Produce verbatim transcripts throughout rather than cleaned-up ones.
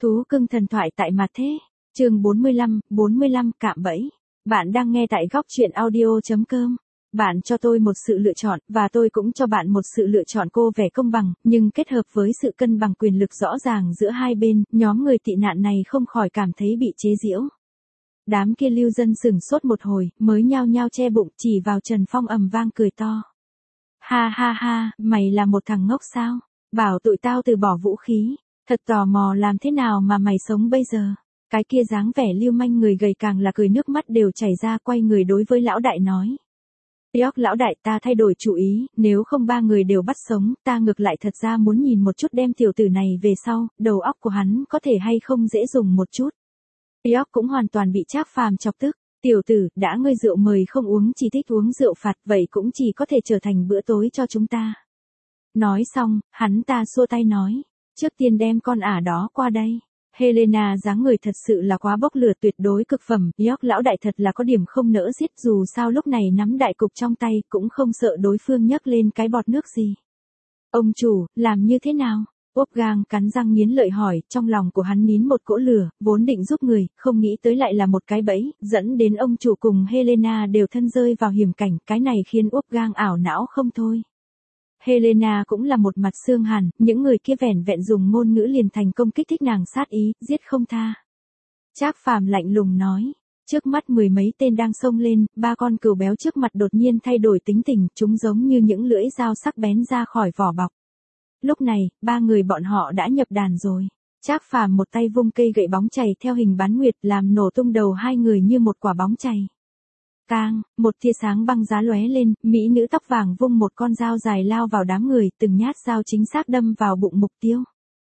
Thú cưng thần thoại tại mặt thế. Chương bốn mươi lăm, bốn mươi lăm cạm bẫy. Bạn đang nghe tại góc truyện audio chấm com. Bạn cho tôi một sự lựa chọn, và tôi cũng cho bạn một sự lựa chọn cô vẻ công bằng, nhưng kết hợp với sự cân bằng quyền lực rõ ràng giữa hai bên, nhóm người tị nạn này không khỏi cảm thấy bị chế giễu. Đám kia lưu dân sửng sốt một hồi, mới nhao nhao che bụng chỉ vào Trần Phong ầm vang cười to. Ha ha ha, mày là một thằng ngốc sao? Bảo tụi tao từ bỏ vũ khí. Thật tò mò làm thế nào mà mày sống bây giờ. Cái kia dáng vẻ lưu manh người gầy càng là cười nước mắt đều chảy ra, quay người đối với lão đại nói. York lão đại, ta thay đổi chủ ý, nếu không ba người đều bắt sống, ta ngược lại thật ra muốn nhìn một chút đem tiểu tử này về sau, đầu óc của hắn có thể hay không dễ dùng một chút. York cũng hoàn toàn bị Trác Phàm chọc tức. Tiểu tử, đã ngươi rượu mời không uống chỉ thích uống rượu phạt, vậy cũng chỉ có thể trở thành bữa tối cho chúng ta. Nói xong, hắn ta xua tay nói. Trước tiên đem con ả đó qua đây. Helena dáng người thật sự là quá bốc lửa, tuyệt đối cực phẩm. York lão đại thật là có điểm không nỡ giết, dù sao lúc này nắm đại cục trong tay, cũng không sợ đối phương nhấc lên cái bọt nước gì. Ông chủ, làm như thế nào? Wolfgang cắn răng nghiến lợi hỏi, trong lòng của hắn nín một cỗ lửa, vốn định giúp người, không nghĩ tới lại là một cái bẫy, dẫn đến ông chủ cùng Helena đều thân rơi vào hiểm cảnh, cái này khiến Wolfgang ảo não không thôi. Helena cũng là một mặt xương hàn, những người kia vẻn vẹn dùng ngôn ngữ liền thành công kích thích nàng sát ý, giết không tha. Trác Phàm lạnh lùng nói, trước mắt mười mấy tên đang xông lên, ba con cừu béo trước mặt đột nhiên thay đổi tính tình, chúng giống như những lưỡi dao sắc bén ra khỏi vỏ bọc. Lúc này, ba người bọn họ đã nhập đàn rồi. Trác Phàm một tay vung cây gậy bóng chày theo hình bán nguyệt làm nổ tung đầu hai người như một quả bóng chày. Cang, một tia sáng băng giá lóe lên, mỹ nữ tóc vàng vung một con dao dài lao vào đám người, từng nhát dao chính xác đâm vào bụng mục tiêu.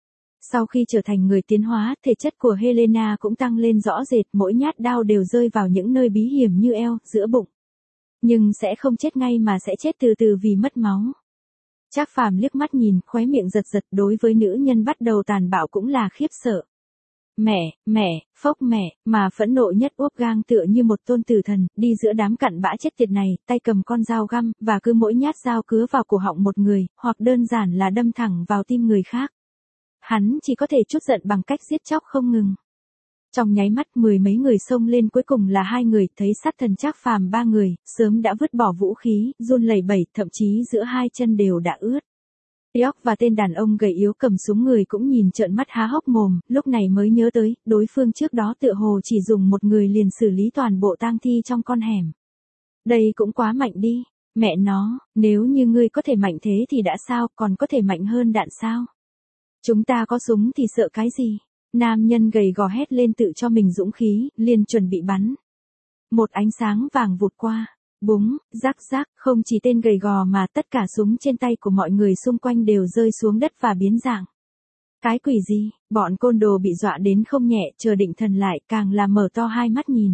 Sau khi trở thành người tiến hóa, thể chất của Helena cũng tăng lên rõ rệt, mỗi nhát đao đều rơi vào những nơi bí hiểm như eo, giữa bụng. Nhưng sẽ không chết ngay mà sẽ chết từ từ vì mất máu. Trác Phàm liếc mắt nhìn, khóe miệng giật giật, đối với nữ nhân bắt đầu tàn bạo cũng là khiếp sợ. Mẹ, mẹ, phốc mẹ, mà phẫn nộ nhất Wolfgang tựa như một tôn tử thần, đi giữa đám cặn bã chết tiệt này, tay cầm con dao găm, và cứ mỗi nhát dao cứa vào cổ họng một người, hoặc đơn giản là đâm thẳng vào tim người khác. Hắn chỉ có thể trút giận bằng cách giết chóc không ngừng. Trong nháy mắt mười mấy người xông lên, cuối cùng là hai người, thấy sát thần Trác Phàm ba người, sớm đã vứt bỏ vũ khí, run lẩy bẩy, thậm chí giữa hai chân đều đã ướt. York và tên đàn ông gầy yếu cầm súng người cũng nhìn trợn mắt há hốc mồm, lúc này mới nhớ tới, đối phương trước đó tựa hồ chỉ dùng một người liền xử lý toàn bộ tang thi trong con hẻm. Đây cũng quá mạnh đi, mẹ nó, nếu như ngươi có thể mạnh thế thì đã sao, còn có thể mạnh hơn đạn sao? Chúng ta có súng thì sợ cái gì? Nam nhân gầy gò hét lên tự cho mình dũng khí, liền chuẩn bị bắn. Một ánh sáng vàng vụt qua. Búng, rắc rắc, không chỉ tên gầy gò mà tất cả súng trên tay của mọi người xung quanh đều rơi xuống đất và biến dạng. Cái quỷ gì, bọn côn đồ bị dọa đến không nhẹ, chờ định thần lại càng là mở to hai mắt nhìn.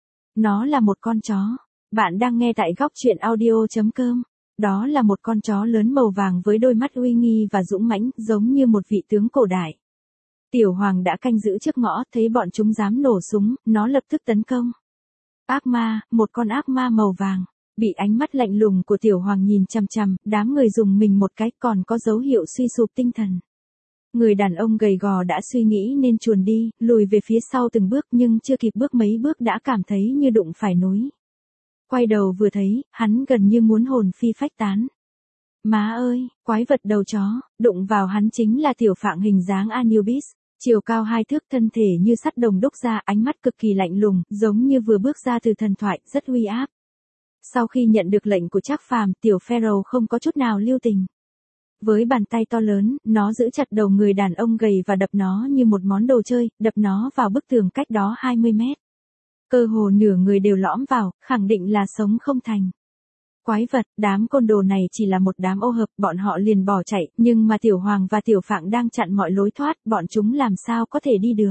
Nó là một con chó. Bạn đang nghe tại góc truyện audio chấm com. Đó là một con chó lớn màu vàng với đôi mắt uy nghi và dũng mãnh, giống như một vị tướng cổ đại. Tiểu Hoàng đã canh giữ trước ngõ, thấy bọn chúng dám nổ súng, nó lập tức tấn công. Ác ma, một con ác ma màu vàng, bị ánh mắt lạnh lùng của Tiểu Hoàng nhìn chằm chằm, đám người dùng mình một cái, còn có dấu hiệu suy sụp tinh thần. Người đàn ông gầy gò đã suy nghĩ nên chuồn đi, lùi về phía sau từng bước, nhưng chưa kịp bước mấy bước đã cảm thấy như đụng phải núi. Quay đầu vừa thấy, hắn gần như muốn hồn phi phách tán. Má ơi, quái vật đầu chó, đụng vào hắn chính là tiểu phạng hình dáng Anubis. Chiều cao hai thước, thân thể như sắt đồng đúc ra, ánh mắt cực kỳ lạnh lùng, giống như vừa bước ra từ thần thoại, rất uy áp. Sau khi nhận được lệnh của Trác Phàm, tiểu Pharaoh không có chút nào lưu tình. Với bàn tay to lớn, nó giữ chặt đầu người đàn ông gầy và đập nó như một món đồ chơi, đập nó vào bức tường cách đó hai mươi mét. Cơ hồ nửa người đều lõm vào, khẳng định là sống không thành. Quái vật, đám côn đồ này chỉ là một đám ô hợp, bọn họ liền bỏ chạy, nhưng mà Tiểu Hoàng và Tiểu Phạng đang chặn mọi lối thoát, bọn chúng làm sao có thể đi được.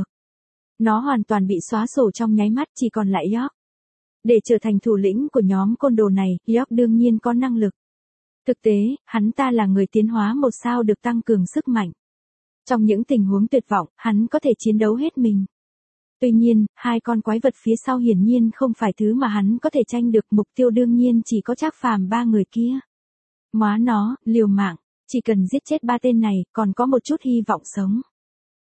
Nó hoàn toàn bị xóa sổ trong nháy mắt, chỉ còn lại York. Để trở thành thủ lĩnh của nhóm côn đồ này, York đương nhiên có năng lực. Thực tế, hắn ta là người tiến hóa một sao được tăng cường sức mạnh. Trong những tình huống tuyệt vọng, hắn có thể chiến đấu hết mình. Tuy nhiên, hai con quái vật phía sau hiển nhiên không phải thứ mà hắn có thể tranh được, mục tiêu đương nhiên chỉ có Trác Phàm ba người kia. Móa nó, liều mạng, chỉ cần giết chết ba tên này, còn có một chút hy vọng sống.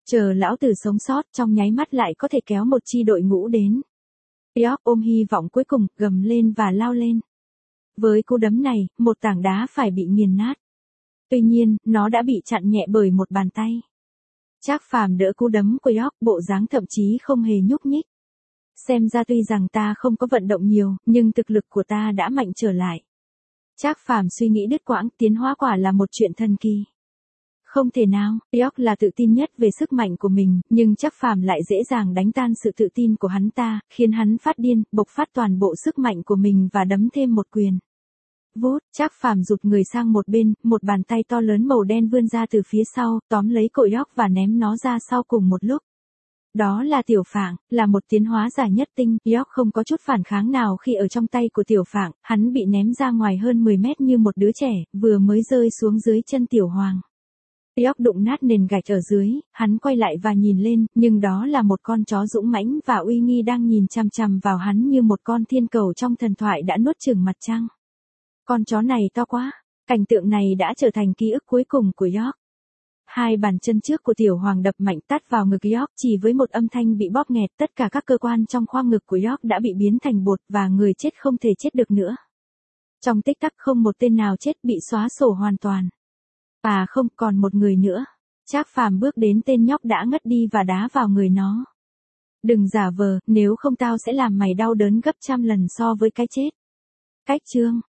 Chờ lão tử sống sót trong nháy mắt lại có thể kéo một chi đội ngũ đến. York ôm hy vọng cuối cùng, gầm lên và lao lên. Với cú đấm này, một tảng đá phải bị nghiền nát. Tuy nhiên, nó đã bị chặn nhẹ bởi một bàn tay. Trác Phàm đỡ cú đấm của York, bộ dáng thậm chí không hề nhúc nhích. Xem ra tuy rằng ta không có vận động nhiều, nhưng thực lực của ta đã mạnh trở lại. Trác Phàm suy nghĩ đứt quãng, tiến hóa quả là một chuyện thần kỳ. Không thể nào, York là tự tin nhất về sức mạnh của mình, nhưng Trác Phàm lại dễ dàng đánh tan sự tự tin của hắn ta, khiến hắn phát điên, bộc phát toàn bộ sức mạnh của mình và đấm thêm một quyền. Vút, Trác Phàm rụt người sang một bên, một bàn tay to lớn màu đen vươn ra từ phía sau, tóm lấy cổ York và ném nó ra sau cùng một lúc. Đó là Tiểu Phạng, là một tiến hóa giả nhất tinh, York không có chút phản kháng nào khi ở trong tay của Tiểu Phạng, hắn bị ném ra ngoài hơn mười mét như một đứa trẻ, vừa mới rơi xuống dưới chân Tiểu Hoàng. York đụng nát nền gạch ở dưới, hắn quay lại và nhìn lên, nhưng đó là một con chó dũng mãnh và uy nghi đang nhìn chằm chằm vào hắn như một con thiên cầu trong thần thoại đã nuốt chửng mặt trăng. Con chó này to quá, cảnh tượng này đã trở thành ký ức cuối cùng của York. Hai bàn chân trước của Tiểu Hoàng đập mạnh tát vào ngực York, chỉ với một âm thanh bị bóp nghẹt, tất cả các cơ quan trong khoang ngực của York đã bị biến thành bột và người chết không thể chết được nữa. Trong tích tắc không một tên nào chết, bị xóa sổ hoàn toàn. À không, còn một người nữa. Trác Phàm bước đến tên nhóc đã ngất đi và đá vào người nó. Đừng giả vờ, nếu không tao sẽ làm mày đau đớn gấp trăm lần so với cái chết. Cách chương